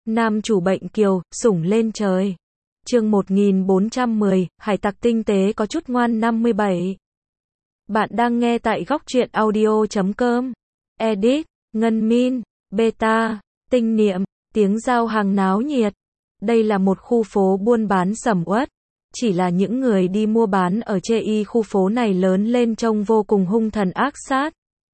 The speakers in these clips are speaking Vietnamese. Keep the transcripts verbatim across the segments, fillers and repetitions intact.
Nam chủ bệnh kiều, sủng lên trời. Chương một nghìn bốn trăm mười, hải tặc tinh tế có chút ngoan năm mươi bảy. Bạn đang nghe tại góc truyện audio chấm com. Edit, Ngân Min, Beta, Tinh Niệm, tiếng giao hàng náo nhiệt. Đây là một khu phố buôn bán sầm uất. Chỉ là những người đi mua bán ở chê y khu phố này lớn lên trông vô cùng hung thần ác sát.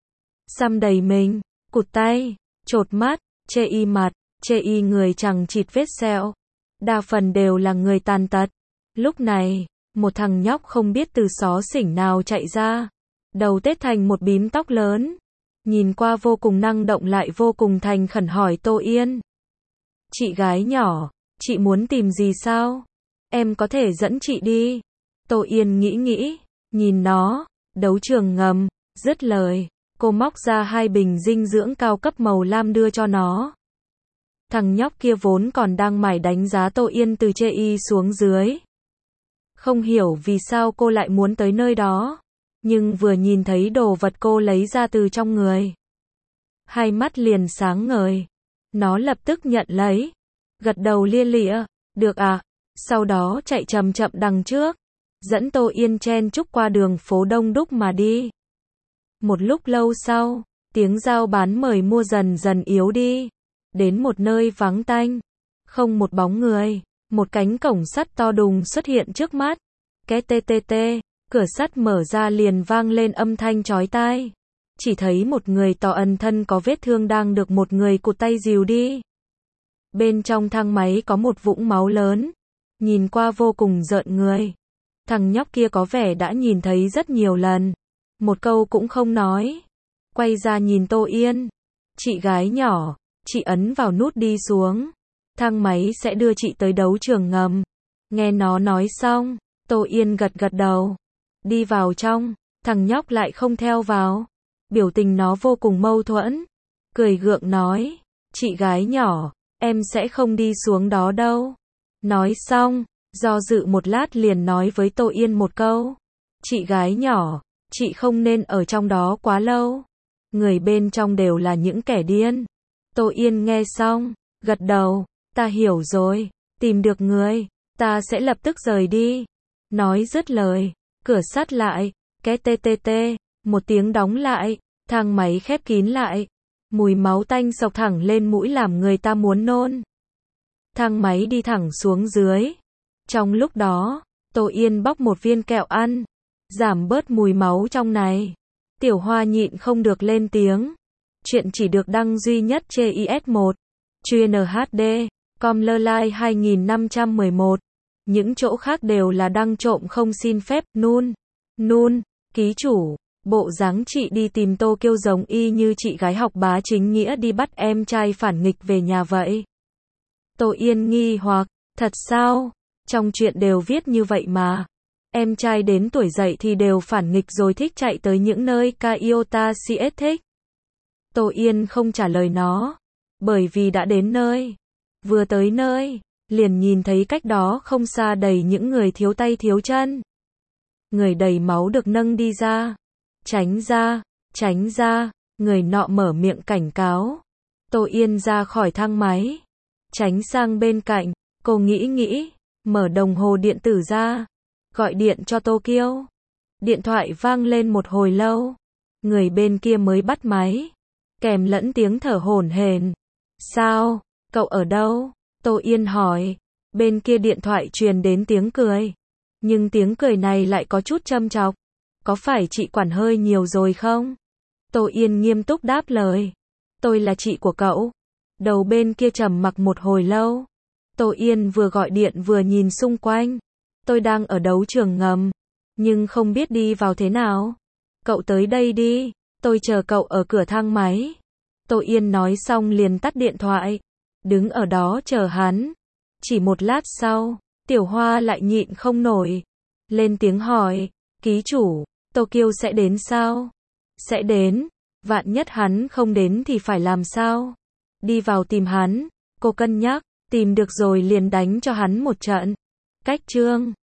Xăm đầy mình, cụt tay, chột mắt, chê y mặt, chê y người chẳng chịt vết sẹo. Đa phần đều là người tàn tật. Lúc này, một thằng nhóc không biết từ xó xỉnh nào chạy ra. Đầu tết thành một bím tóc lớn. Nhìn qua vô cùng năng động lại vô cùng thành khẩn hỏi Tô Yên. Chị gái nhỏ, chị muốn tìm gì sao? Em có thể dẫn chị đi. Tô Yên nghĩ nghĩ, nhìn nó, đấu trường ngầm, dứt lời. Cô móc ra hai bình dinh dưỡng cao cấp màu lam đưa cho nó. Thằng nhóc kia vốn còn đang mải đánh giá Tô Yên từ chê y xuống dưới. Không hiểu vì sao cô lại muốn tới nơi đó. Nhưng vừa nhìn thấy đồ vật cô lấy ra từ trong người. Hai mắt liền sáng ngời. Nó lập tức nhận lấy. Gật đầu lia lịa. Được à. Sau đó chạy chậm chậm đằng trước. Dẫn Tô Yên chen chúc qua đường phố đông đúc mà đi. Một lúc lâu sau, tiếng giao bán mời mua dần dần yếu đi. Đến một nơi vắng tanh. Không một bóng người. Một cánh cổng sắt to đùng xuất hiện trước mắt. Két tê tê tê. Cửa sắt mở ra liền vang lên âm thanh chói tai. Chỉ thấy một người to ẩn thân có vết thương đang được một người cụt tay dìu đi. Bên trong thang máy có một vũng máu lớn. Nhìn qua vô cùng rợn người. Thằng nhóc kia có vẻ đã nhìn thấy rất nhiều lần. Một câu cũng không nói. Quay ra nhìn Tô Yên. Chị gái nhỏ, chị ấn vào nút đi xuống. Thang máy sẽ đưa chị tới đấu trường ngầm. Nghe nó nói xong, Tô Yên gật gật đầu. Đi vào trong, thằng nhóc lại không theo vào. Biểu tình nó vô cùng mâu thuẫn. Cười gượng nói, chị gái nhỏ, em sẽ không đi xuống đó đâu. Nói xong, do dự một lát liền nói với Tô Yên một câu. Chị gái nhỏ, chị không nên ở trong đó quá lâu. Người bên trong đều là những kẻ điên. Tô Yên nghe xong, gật đầu, ta hiểu rồi, tìm được người, ta sẽ lập tức rời đi. Nói dứt lời, cửa sắt lại, két tê tê tê, một tiếng đóng lại, thang máy khép kín lại. Mùi máu tanh xộc thẳng lên mũi làm người ta muốn nôn. Thang máy đi thẳng xuống dưới. Trong lúc đó, Tô Yên bóc một viên kẹo ăn, giảm bớt mùi máu trong này. Tiểu Hoa nhịn không được lên tiếng. Chuyện chỉ được đăng duy nhất trên i ét một. Chuyên hát đê, com lơ lai hai nghìn năm trăm mười một. Những chỗ khác đều là đăng trộm không xin phép. Nun, nun, ký chủ, bộ dáng chị đi tìm Tô Kiêu giống y như chị gái học bá chính nghĩa đi bắt em trai phản nghịch về nhà vậy. Tô Yên nghi hoặc, thật sao? Trong chuyện đều viết như vậy mà. Em trai đến tuổi dậy thì đều phản nghịch rồi thích chạy tới những nơi Kaiota xê ét thích. Tô Yên không trả lời nó. Bởi vì đã đến nơi. Vừa tới nơi, liền nhìn thấy cách đó không xa đầy những người thiếu tay thiếu chân. Người đầy máu được nâng đi ra. Tránh ra, tránh ra, người nọ mở miệng cảnh cáo. Tô Yên ra khỏi thang máy. Tránh sang bên cạnh, cô nghĩ nghĩ, mở đồng hồ điện tử ra. Gọi điện cho Tô Kiêu. Điện thoại vang lên một hồi lâu. Người bên kia mới bắt máy. Kèm lẫn tiếng thở hổn hển. Sao? Cậu ở đâu? Tô Yên hỏi. Bên kia điện thoại truyền đến tiếng cười. Nhưng tiếng cười này lại có chút châm chọc. Có phải chị quản hơi nhiều rồi không? Tô Yên nghiêm túc đáp lời. Tôi là chị của cậu. Đầu bên kia trầm mặc một hồi lâu. Tô Yên vừa gọi điện vừa nhìn xung quanh. Tôi đang ở đấu trường ngầm. Nhưng không biết đi vào thế nào. Cậu tới đây đi. Tôi chờ cậu ở cửa thang máy. Tô Yên nói xong liền tắt điện thoại. Đứng ở đó chờ hắn. Chỉ một lát sau, Tiểu Hoa lại nhịn không nổi. Lên tiếng hỏi. Ký chủ, Tô Kiêu sẽ đến sao? Sẽ đến. Vạn nhất hắn không đến thì phải làm sao? Đi vào tìm hắn. Cô cân nhắc. Tìm được rồi liền đánh cho hắn một trận. Cách chương